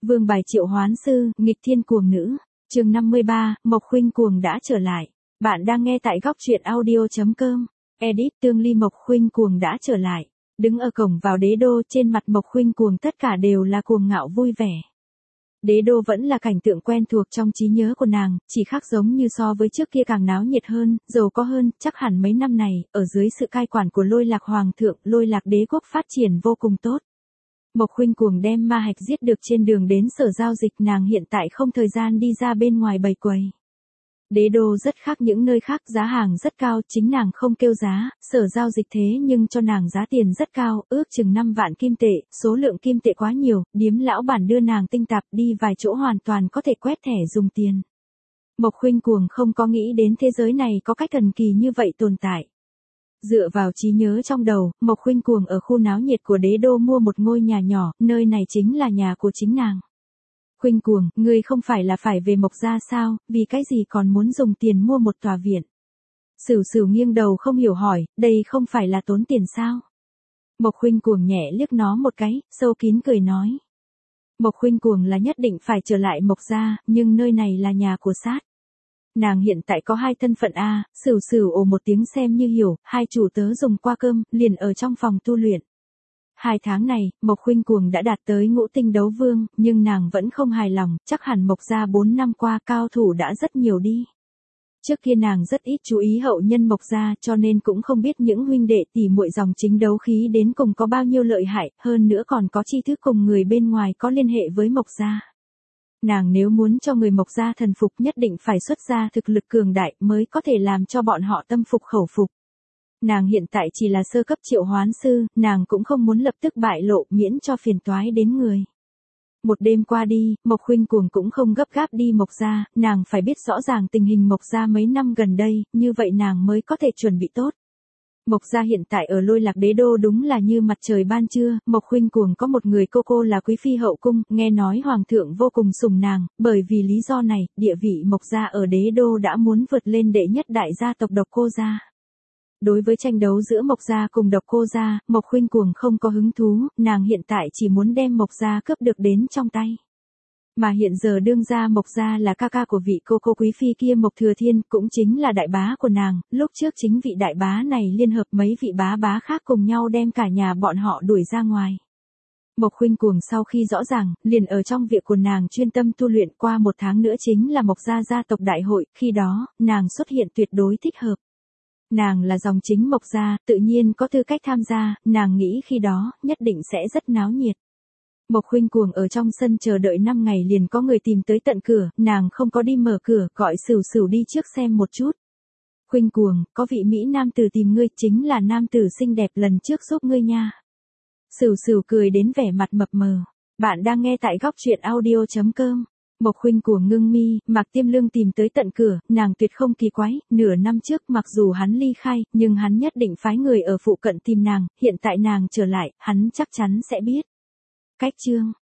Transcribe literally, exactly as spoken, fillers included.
Vương bài triệu hoán sư, nghịch thiên cuồng nữ. Chương năm mươi ba, Mộc Khuynh Cuồng đã trở lại. Bạn đang nghe tại góc truyện audio chấm com. Edit Tương Ly. Mộc Khuynh Cuồng đã trở lại. Đứng ở cổng vào đế đô, trên mặt Mộc Khuynh Cuồng tất cả đều là cuồng ngạo vui vẻ. Đế đô vẫn là cảnh tượng quen thuộc trong trí nhớ của nàng, chỉ khác giống như so với trước kia càng náo nhiệt hơn, giàu có hơn, chắc hẳn mấy năm này, ở dưới sự cai quản của Lôi Lạc Hoàng thượng, Lôi Lạc đế quốc phát triển vô cùng tốt. Mộc Khuynh Cuồng đem ma hạch giết được trên đường đến sở giao dịch, nàng hiện tại không thời gian đi ra bên ngoài bày quầy. Đế đô rất khác những nơi khác, giá hàng rất cao, chính nàng không kêu giá, sở giao dịch thế nhưng cho nàng giá tiền rất cao, ước chừng năm vạn kim tệ, số lượng kim tệ quá nhiều, điếm lão bản đưa nàng tinh tạp đi vài chỗ hoàn toàn có thể quét thẻ dùng tiền. Mộc Khuynh Cuồng không có nghĩ đến thế giới này có cách thần kỳ như vậy tồn tại. Dựa vào trí nhớ trong đầu, Mộc Khuynh Cuồng ở khu náo nhiệt của đế đô mua một ngôi nhà nhỏ, nơi này chính là nhà của chính nàng. Khuynh Cuồng, ngươi không phải là phải về Mộc gia sao, vì cái gì còn muốn dùng tiền mua một tòa viện? Sửu Sửu nghiêng đầu không hiểu hỏi, đây không phải là tốn tiền sao? Mộc Khuynh Cuồng nhẹ liếc nó một cái, sâu kín cười nói. Mộc Khuynh Cuồng là nhất định phải trở lại Mộc gia, nhưng nơi này là nhà của sát. Nàng hiện tại có hai thân phận a, Sửu Sửu ồ một tiếng xem như hiểu, hai chủ tớ dùng qua cơm, liền ở trong phòng tu luyện. Hai tháng này, Mộc Khuynh Cuồng đã đạt tới ngũ tinh đấu vương, nhưng nàng vẫn không hài lòng, chắc hẳn Mộc gia bốn năm qua cao thủ đã rất nhiều đi. Trước kia nàng rất ít chú ý hậu nhân Mộc gia, cho nên cũng không biết những huynh đệ tỷ muội dòng chính đấu khí đến cùng có bao nhiêu lợi hại, hơn nữa còn có tri thức cùng người bên ngoài có liên hệ với Mộc gia. Nàng nếu muốn cho người Mộc gia thần phục nhất định phải xuất ra thực lực cường đại mới có thể làm cho bọn họ tâm phục khẩu phục. Nàng hiện tại chỉ là sơ cấp triệu hoán sư, nàng cũng không muốn lập tức bại lộ miễn cho phiền toái đến người. Một đêm qua đi, Mộc Khuynh Cuồng cũng không gấp gáp đi Mộc gia, nàng phải biết rõ ràng tình hình Mộc gia mấy năm gần đây, như vậy nàng mới có thể chuẩn bị tốt. Mộc gia hiện tại ở Lôi Lạc đế đô đúng là như mặt trời ban trưa, Mộc Khuynh Cuồng có một người cô cô là quý phi hậu cung, nghe nói hoàng thượng vô cùng sủng nàng, bởi vì lý do này, địa vị Mộc gia ở đế đô đã muốn vượt lên đệ nhất đại gia tộc Độc Cô gia. Đối với tranh đấu giữa Mộc gia cùng Độc Cô gia, Mộc Khuynh Cuồng không có hứng thú, nàng hiện tại chỉ muốn đem Mộc gia cướp được đến trong tay. Mà hiện giờ đương gia Mộc gia là ca ca của vị cô cô quý phi kia Mộc Thừa Thiên, cũng chính là đại bá của nàng, lúc trước chính vị đại bá này liên hợp mấy vị bá bá khác cùng nhau đem cả nhà bọn họ đuổi ra ngoài. Mộc Khuynh Cuồng sau khi rõ ràng, liền ở trong việc của nàng chuyên tâm tu luyện, qua một tháng nữa chính là Mộc gia gia tộc đại hội, khi đó, nàng xuất hiện tuyệt đối thích hợp. Nàng là dòng chính Mộc gia, tự nhiên có tư cách tham gia, nàng nghĩ khi đó, nhất định sẽ rất náo nhiệt. Mộc Khuynh Cuồng ở trong sân chờ đợi năm ngày liền có người tìm tới tận cửa, nàng không có đi mở cửa, gọi Sửu Sửu đi trước xem một chút. Khuynh Cuồng, có vị Mỹ nam tử tìm ngươi, chính là nam tử xinh đẹp lần trước giúp ngươi nha. Sửu Sửu cười đến vẻ mặt mập mờ. Bạn đang nghe tại góc truyện audio chấm com. Mộc Khuynh Cuồng ngưng mi, Mạc Tiêm Lương tìm tới tận cửa, nàng tuyệt không kỳ quái, nửa năm trước mặc dù hắn ly khai, nhưng hắn nhất định phái người ở phụ cận tìm nàng, hiện tại nàng trở lại, hắn chắc chắn sẽ biết. Cách chương